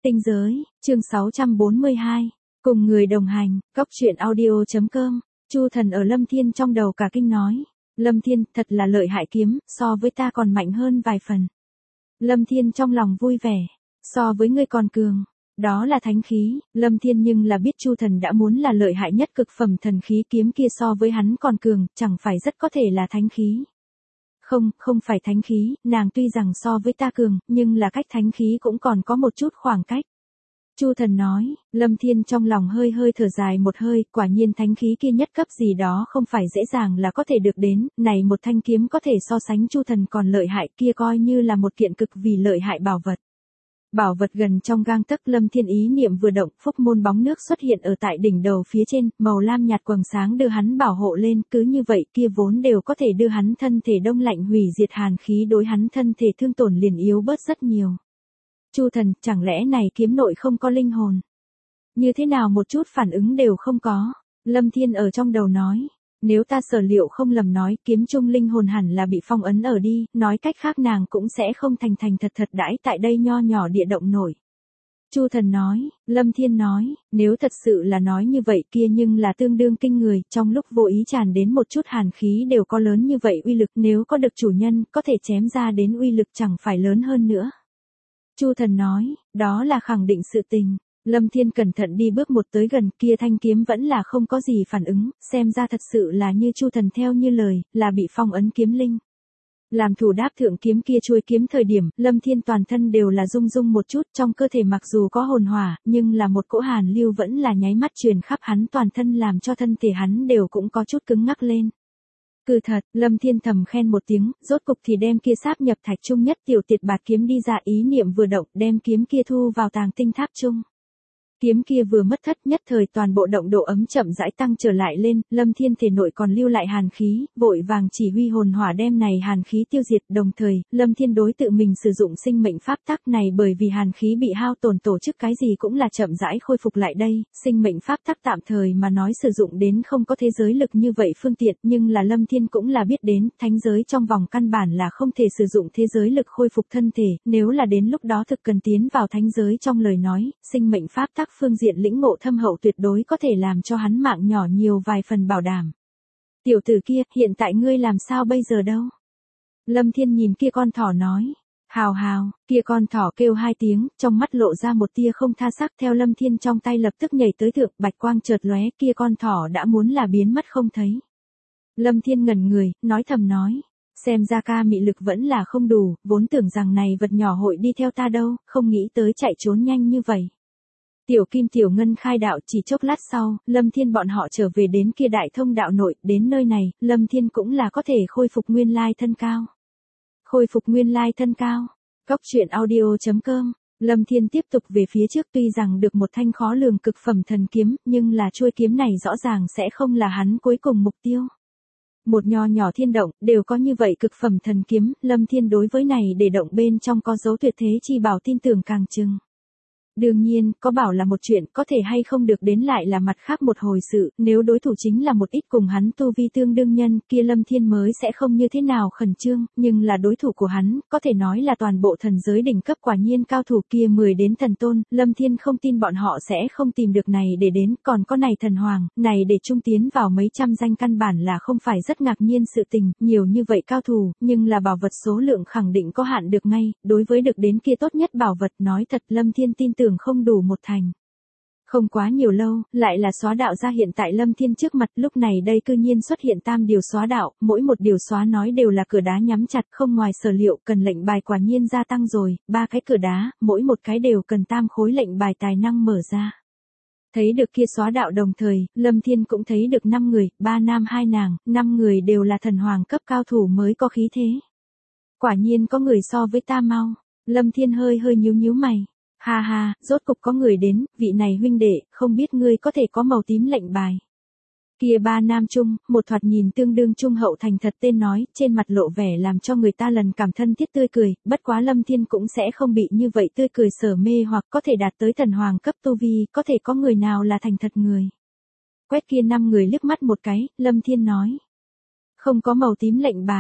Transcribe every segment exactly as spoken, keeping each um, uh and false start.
Tinh giới, chương sáu trăm bốn mươi hai. Cùng người đồng hành, Cóc truyện audio.com. Chu Thần ở Lâm Thiên trong đầu cả kinh nói. Lâm Thiên, thật là lợi hại kiếm, so với ta còn mạnh hơn vài phần. Lâm Thiên trong lòng vui vẻ. So với ngươi còn cường. Đó là thánh khí, Lâm Thiên nhưng là biết Chu Thần đã muốn là lợi hại nhất cực phẩm thần khí kiếm kia so với hắn còn cường, chẳng phải rất có thể là thánh khí. Không, không phải thánh khí, nàng tuy rằng so với ta cường, nhưng là cách thánh khí cũng còn có một chút khoảng cách. Chu Thần nói, Lâm Thiên trong lòng hơi hơi thở dài một hơi, quả nhiên thánh khí kia nhất cấp gì đó không phải dễ dàng là có thể được đến, này một thanh kiếm có thể so sánh Chu Thần còn lợi hại kia coi như là một kiện cực vì lợi hại bảo vật. Bảo vật gần trong gang tấc, Lâm Thiên ý niệm vừa động, phúc môn bóng nước xuất hiện ở tại đỉnh đầu phía trên, màu lam nhạt quầng sáng đưa hắn bảo hộ lên, cứ như vậy kia vốn đều có thể đưa hắn thân thể đông lạnh hủy diệt hàn khí đối hắn thân thể thương tổn liền yếu bớt rất nhiều. Chu Thần, chẳng lẽ này kiếm nội không có linh hồn? Như thế nào một chút phản ứng đều không có? Lâm Thiên ở trong đầu nói. Nếu ta sở liệu không lầm nói, kiếm trung linh hồn hẳn là bị phong ấn ở đi, nói cách khác nàng cũng sẽ không thành thành thật thật đãi tại đây nho nhỏ địa động nổi. Chu Thần nói, Lâm Thiên nói, nếu thật sự là nói như vậy kia nhưng là tương đương kinh người, trong lúc vô ý tràn đến một chút hàn khí đều có lớn như vậy uy lực, nếu có được chủ nhân, có thể chém ra đến uy lực chẳng phải lớn hơn nữa. Chu Thần nói, đó là khẳng định sự tình. Lâm Thiên cẩn thận đi bước một tới gần, kia thanh kiếm vẫn là không có gì phản ứng, xem ra thật sự là như Chu Thần theo như lời, là bị phong ấn kiếm linh. Làm thủ đáp thượng kiếm kia chuôi kiếm thời điểm, Lâm Thiên toàn thân đều là rung rung một chút, trong cơ thể mặc dù có hồn hỏa, nhưng là một cỗ hàn lưu vẫn là nháy mắt truyền khắp hắn toàn thân làm cho thân thể hắn đều cũng có chút cứng ngắc lên. Cứ thật, Lâm Thiên thầm khen một tiếng, rốt cục thì đem kia sáp nhập thạch trung nhất tiểu tiệt bạt kiếm đi ra, ý niệm vừa động, đem kiếm kia thu vào tàng tinh tháp trung. Kiếm kia vừa mất thất, nhất thời toàn bộ động độ ấm chậm rãi tăng trở lại lên, Lâm Thiên thể nội còn lưu lại hàn khí, vội vàng chỉ huy hồn hỏa đem này hàn khí tiêu diệt, đồng thời, Lâm Thiên đối tự mình sử dụng sinh mệnh pháp tắc này bởi vì hàn khí bị hao tổn tổ chức cái gì cũng là chậm rãi khôi phục lại đây, sinh mệnh pháp tắc tạm thời mà nói sử dụng đến không có thế giới lực như vậy phương tiện, nhưng là Lâm Thiên cũng là biết đến, thánh giới trong vòng căn bản là không thể sử dụng thế giới lực khôi phục thân thể, nếu là đến lúc đó thực cần tiến vào thánh giới trong lời nói, sinh mệnh pháp tắc phương diện lĩnh ngộ thâm hậu tuyệt đối có thể làm cho hắn mạng nhỏ nhiều vài phần bảo đảm. Tiểu tử kia, hiện tại ngươi làm sao bây giờ đâu? Lâm Thiên nhìn kia con thỏ nói. Hào hào, kia con thỏ kêu hai tiếng, trong mắt lộ ra một tia không tha sắc, theo Lâm Thiên trong tay lập tức nhảy tới thượng, bạch quang chợt lóe, kia con thỏ đã muốn là biến mất không thấy. Lâm Thiên ngẩn người, nói thầm nói. Xem ra ca mị lực vẫn là không đủ, vốn tưởng rằng này vật nhỏ hội đi theo ta đâu, không nghĩ tới chạy trốn nhanh như vậy. Tiểu Kim Tiểu Ngân khai đạo, chỉ chốc lát sau, Lâm Thiên bọn họ trở về đến kia đại thông đạo nội, đến nơi này, Lâm Thiên cũng là có thể khôi phục nguyên lai thân cao. Khôi phục nguyên lai thân cao. Cóc truyện audio.com. Lâm Thiên tiếp tục về phía trước, tuy rằng được một thanh khó lường cực phẩm thần kiếm, nhưng là chuôi kiếm này rõ ràng sẽ không là hắn cuối cùng mục tiêu. Một nho nhỏ thiên động, đều có như vậy cực phẩm thần kiếm, Lâm Thiên đối với này để động bên trong có dấu tuyệt thế chi bảo tin tưởng càng chừng. Đương nhiên, có bảo là một chuyện, có thể hay không được đến lại là mặt khác một hồi sự, nếu đối thủ chính là một ít cùng hắn tu vi tương đương nhân, kia Lâm Thiên mới sẽ không như thế nào khẩn trương, nhưng là đối thủ của hắn, có thể nói là toàn bộ thần giới đỉnh cấp quả nhiên cao thủ kia mười đến thần tôn, Lâm Thiên không tin bọn họ sẽ không tìm được này để đến, còn có này thần hoàng, này để trung tiến vào mấy trăm danh căn bản là không phải rất ngạc nhiên sự tình, nhiều như vậy cao thủ, nhưng là bảo vật số lượng khẳng định có hạn được ngay, đối với được đến kia tốt nhất bảo vật nói thật Lâm Thiên tin tưởng không đủ một thành. Không quá nhiều lâu, lại là xóa đạo ra hiện tại Lâm Thiên trước mặt, lúc này đây cư nhiên xuất hiện tam điều xóa đạo, mỗi một điều xóa nói đều là cửa đá nhắm chặt, không ngoài sở liệu, cần lệnh bài quả nhiên gia tăng rồi, ba cái cửa đá, mỗi một cái đều cần tam khối lệnh bài tài năng mở ra. Thấy được kia xóa đạo đồng thời, Lâm Thiên cũng thấy được năm người, ba nam hai nàng, năm người đều là thần hoàng cấp cao thủ mới có khí thế. Quả nhiên có người so với ta mau, Lâm Thiên hơi hơi nhíu nhíu mày. Ha ha, rốt cục có người đến, vị này huynh đệ, không biết ngươi có thể có màu tím lệnh bài. Kia ba nam trung, một thoạt nhìn tương đương trung hậu thành thật tên nói, trên mặt lộ vẻ làm cho người ta lần cảm thân thiết tươi cười, bất quá Lâm Thiên cũng sẽ không bị như vậy tươi cười sở mê hoặc có thể đạt tới thần hoàng cấp tu vi, có thể có người nào là thành thật người. Quét kia năm người liếc mắt một cái, Lâm Thiên nói. Không có màu tím lệnh bài.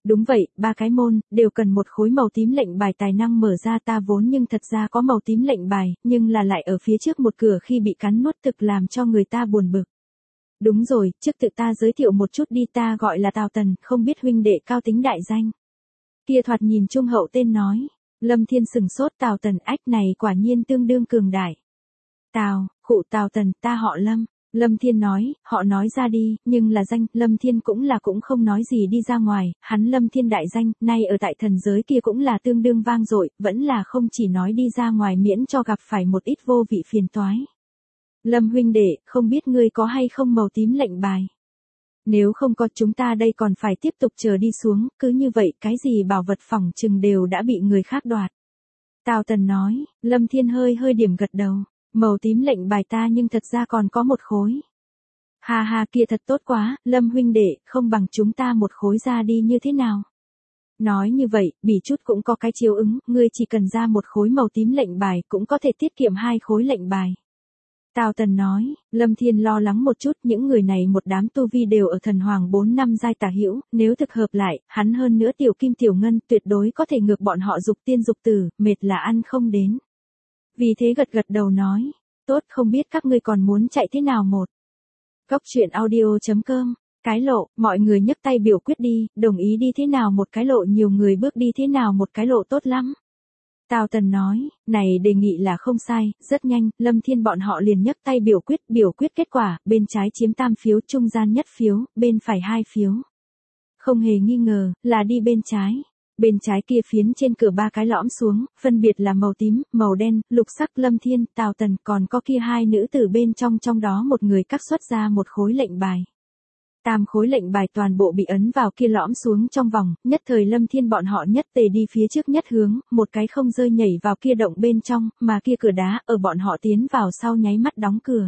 Đúng vậy, ba cái môn, đều cần một khối màu tím lệnh bài tài năng mở ra ta vốn nhưng thật ra có màu tím lệnh bài, nhưng là lại ở phía trước một cửa khi bị cắn nuốt thực làm cho người ta buồn bực. Đúng rồi, trước tự ta giới thiệu một chút đi ta gọi là Tào Tần, không biết huynh đệ cao tính đại danh. Kia thoạt nhìn trung hậu tên nói, Lâm Thiên sừng sốt Tào Tần ách này quả nhiên tương đương cường đại. Tào, khụ Tào Tần, ta họ Lâm. Lâm Thiên nói, họ nói ra đi, nhưng là danh, Lâm Thiên cũng là cũng không nói gì đi ra ngoài, hắn Lâm Thiên đại danh, nay ở tại thần giới kia cũng là tương đương vang dội, vẫn là không chỉ nói đi ra ngoài miễn cho gặp phải một ít vô vị phiền toái. Lâm huynh đệ, không biết ngươi có hay không màu tím lệnh bài? Nếu không có chúng ta đây còn phải tiếp tục chờ đi xuống, cứ như vậy cái gì bảo vật phỏng chừng đều đã bị người khác đoạt. Tào Tần nói, Lâm Thiên hơi hơi điểm gật đầu. Màu tím lệnh bài ta nhưng thật ra còn có một khối. Ha ha kia thật tốt quá, Lâm huynh đệ, không bằng chúng ta một khối ra đi như thế nào? Nói như vậy, bỉ chút cũng có cái chiếu ứng, ngươi chỉ cần ra một khối màu tím lệnh bài cũng có thể tiết kiệm hai khối lệnh bài. Tào Tần nói, Lâm Thiên lo lắng một chút, những người này một đám tu vi đều ở thần hoàng bốn năm giai tả hữu, nếu thực hợp lại, hắn hơn nữa tiểu kim tiểu ngân tuyệt đối có thể ngược bọn họ dục tiên dục tử, mệt là ăn không đến. Vì thế gật gật đầu nói, tốt không biết các ngươi còn muốn chạy thế nào một. Cốc truyện audio chấm com, cái lộ, mọi người nhấc tay biểu quyết đi, đồng ý đi thế nào một cái lộ nhiều người bước đi thế nào một cái lộ tốt lắm. Tào Tần nói, này đề nghị là không sai, rất nhanh, Lâm Thiên bọn họ liền nhấc tay biểu quyết, biểu quyết kết quả, bên trái chiếm tam phiếu, trung gian nhất phiếu, bên phải hai phiếu. Không hề nghi ngờ, là đi bên trái. Bên trái kia phiến trên cửa ba cái lõm xuống, phân biệt là màu tím, màu đen, lục sắc Lâm Thiên, Tào Tần, còn có kia hai nữ tử bên trong trong đó một người cắt xuất ra một khối lệnh bài. Tam khối lệnh bài toàn bộ bị ấn vào kia lõm xuống trong vòng, nhất thời Lâm Thiên bọn họ nhất tề đi phía trước nhất hướng, một cái không rơi nhảy vào kia động bên trong, mà kia cửa đá ở bọn họ tiến vào sau nháy mắt đóng cửa.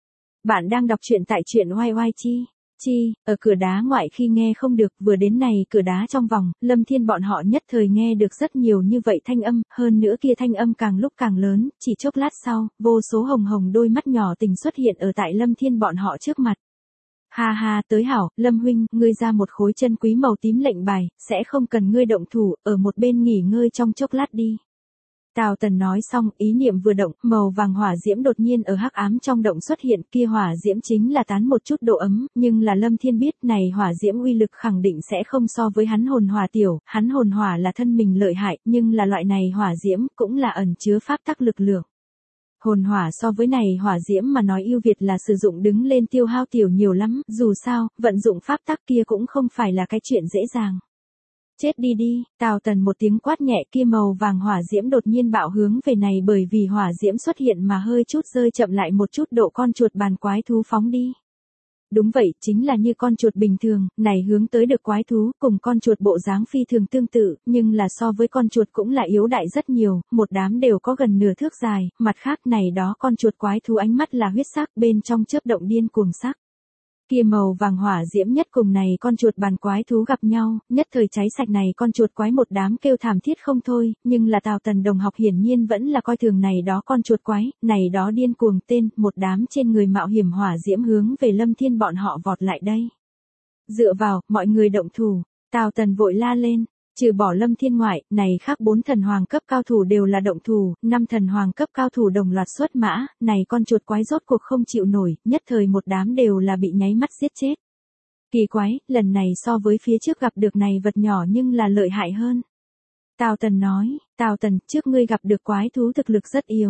Bạn đang đọc truyện tại truyện oai oai chi. Chi, ở cửa đá ngoại khi nghe không được, vừa đến này cửa đá trong vòng, Lâm Thiên bọn họ nhất thời nghe được rất nhiều như vậy thanh âm, hơn nữa kia thanh âm càng lúc càng lớn, chỉ chốc lát sau, vô số hồng hồng đôi mắt nhỏ tình xuất hiện ở tại Lâm Thiên bọn họ trước mặt. Ha ha, tới hảo, Lâm huynh, ngươi ra một khối chân quý màu tím lệnh bài, sẽ không cần ngươi động thủ, ở một bên nghỉ ngơi trong chốc lát đi. Tào Tần nói xong, ý niệm vừa động, màu vàng hỏa diễm đột nhiên ở hắc ám trong động xuất hiện, kia hỏa diễm chính là tán một chút độ ấm, nhưng là Lâm Thiên biết, này hỏa diễm uy lực khẳng định sẽ không so với hắn hồn hỏa tiểu, hắn hồn hỏa là thân mình lợi hại, nhưng là loại này hỏa diễm cũng là ẩn chứa pháp tắc lực lượng. Hồn hỏa so với này hỏa diễm mà nói ưu việt là sử dụng đứng lên tiêu hao tiểu nhiều lắm, dù sao, vận dụng pháp tắc kia cũng không phải là cái chuyện dễ dàng. Chết đi đi, Tào Tần một tiếng quát nhẹ kia màu vàng hỏa diễm đột nhiên bạo hướng về này bởi vì hỏa diễm xuất hiện mà hơi chút rơi chậm lại một chút độ con chuột bàn quái thú phóng đi. Đúng vậy, chính là như con chuột bình thường, này hướng tới được quái thú, cùng con chuột bộ dáng phi thường tương tự, nhưng là so với con chuột cũng là yếu đại rất nhiều, một đám đều có gần nửa thước dài, mặt khác này đó con chuột quái thú ánh mắt là huyết sắc bên trong chớp động điên cuồng sắc. Kia màu vàng hỏa diễm nhất cùng này con chuột bàn quái thú gặp nhau, nhất thời cháy sạch này con chuột quái một đám kêu thảm thiết không thôi, nhưng là Tào Tần đồng học hiển nhiên vẫn là coi thường này đó con chuột quái, này đó điên cuồng tên, một đám trên người mạo hiểm hỏa diễm hướng về Lâm Thiên bọn họ vọt lại đây. Dựa vào, mọi người động thủ, Tào Tần vội la lên. Trừ bỏ Lâm Thiên ngoại, này khác bốn thần hoàng cấp cao thủ đều là động thủ, năm thần hoàng cấp cao thủ đồng loạt xuất mã, này con chuột quái rốt cuộc không chịu nổi, nhất thời một đám đều là bị nháy mắt giết chết. Kỳ quái, lần này so với phía trước gặp được này vật nhỏ nhưng là lợi hại hơn. Tào Tần nói, Tào Tần, trước ngươi gặp được quái thú thực lực rất yếu.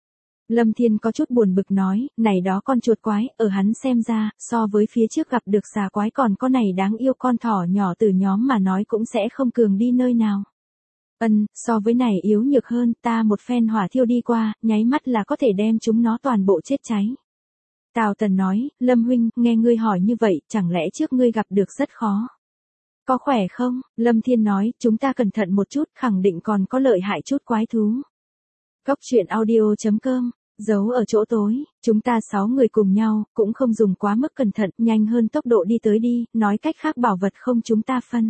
Lâm Thiên có chút buồn bực nói, này đó con chuột quái, ở hắn xem ra, so với phía trước gặp được xà quái còn có này đáng yêu con thỏ nhỏ từ nhóm mà nói cũng sẽ không cường đi nơi nào. Ân, so với này yếu nhược hơn, ta một phen hỏa thiêu đi qua, nháy mắt là có thể đem chúng nó toàn bộ chết cháy. Tào Tần nói, Lâm huynh, nghe ngươi hỏi như vậy, chẳng lẽ trước ngươi gặp được rất khó. Có khỏe không? Lâm Thiên nói, chúng ta cẩn thận một chút, khẳng định còn có lợi hại chút quái thú. Cốc truyện audio chấm com, giấu ở chỗ tối, chúng ta sáu người cùng nhau, cũng không dùng quá mức cẩn thận, nhanh hơn tốc độ đi tới đi, nói cách khác bảo vật không chúng ta phân.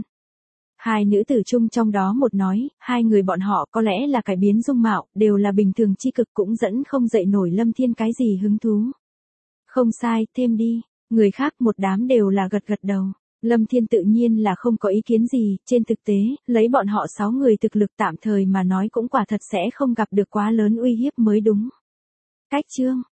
Hai nữ tử chung trong đó một nói, hai người bọn họ có lẽ là cải biến dung mạo, đều là bình thường chi cực cũng dẫn không dậy nổi Lâm Thiên cái gì hứng thú. Không sai, thêm đi, người khác một đám đều là gật gật đầu. Lâm Thiên tự nhiên là không có ý kiến gì, trên thực tế, lấy bọn họ sáu người thực lực tạm thời mà nói cũng quả thật sẽ không gặp được quá lớn uy hiếp mới đúng. Cách chương